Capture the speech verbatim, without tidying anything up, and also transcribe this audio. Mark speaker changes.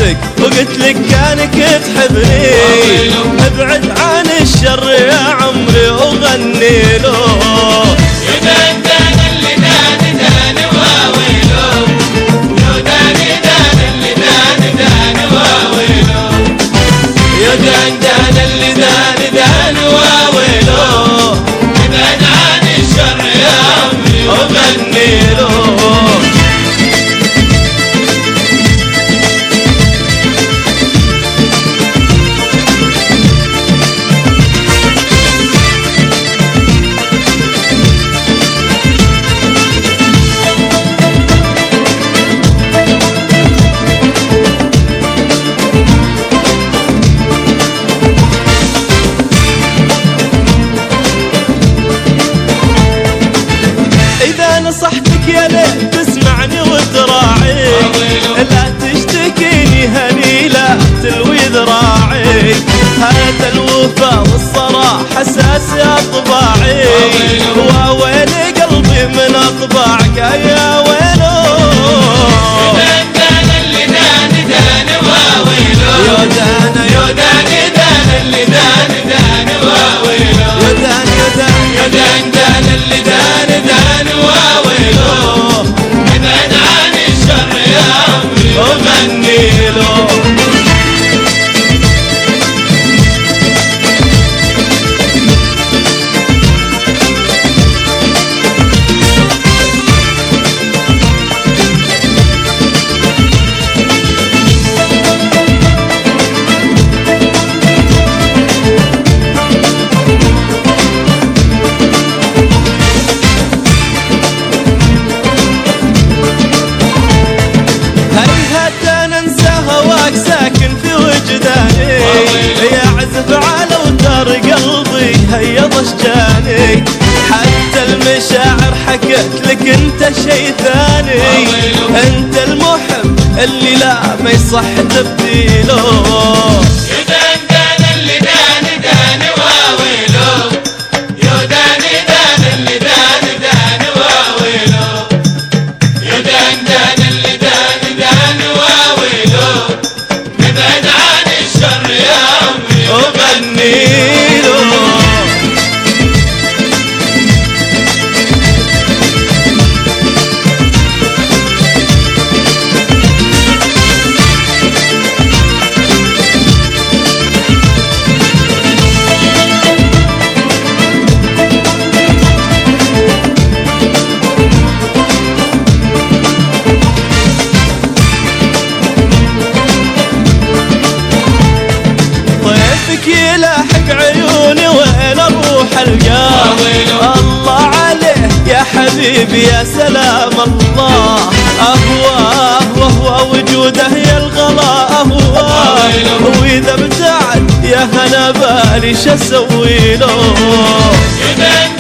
Speaker 1: حبك وقلت لك كانك تحبني، ابعد عن الشر يا عمري وغني له.
Speaker 2: يدان دان اللي دان دان واويله، يدان دان اللي دان دان واويله،
Speaker 1: يدان دان اللي دان دان واويله،
Speaker 2: ابعد عن الشر يا عمري
Speaker 1: وغني له. نصحتك يا ليت تسمعني وتراعي، لا تشتكيني هني لا تلوي ذراعي، هذا الوفا والصراحة اساس اطباعي، ووين قلبي من اطباعك يا ويلو.
Speaker 2: يدان دان اللي دان دان واويله،
Speaker 1: يدان
Speaker 2: يدان دان اللي دان دان واويله،
Speaker 1: يدان يدان
Speaker 2: يدان دان اللي دان دان واويله، ابعد عن الشر يا عمري
Speaker 1: وغني له. ساكن في وجداني، يعزف على وتر قلبي هيض اشجاني، حتى المشاعر حكت لك انت شي ثاني، انت المحب اللي لا ما يصح تبديله.
Speaker 2: يدان دان اللي دان دان واويله، يدان دان اللي دان دان واويله، يدان دان اللي دان دان واويله، ابعد عن الشر يا عمري
Speaker 1: وغني له. يلاحق عيوني وين اروح القاه، الله عليه يا حبيبي يا سلام الله، اهواه وهو وجوده يا الغلا اهواه، واذا ابتعد يا هنا بالي شسوي له.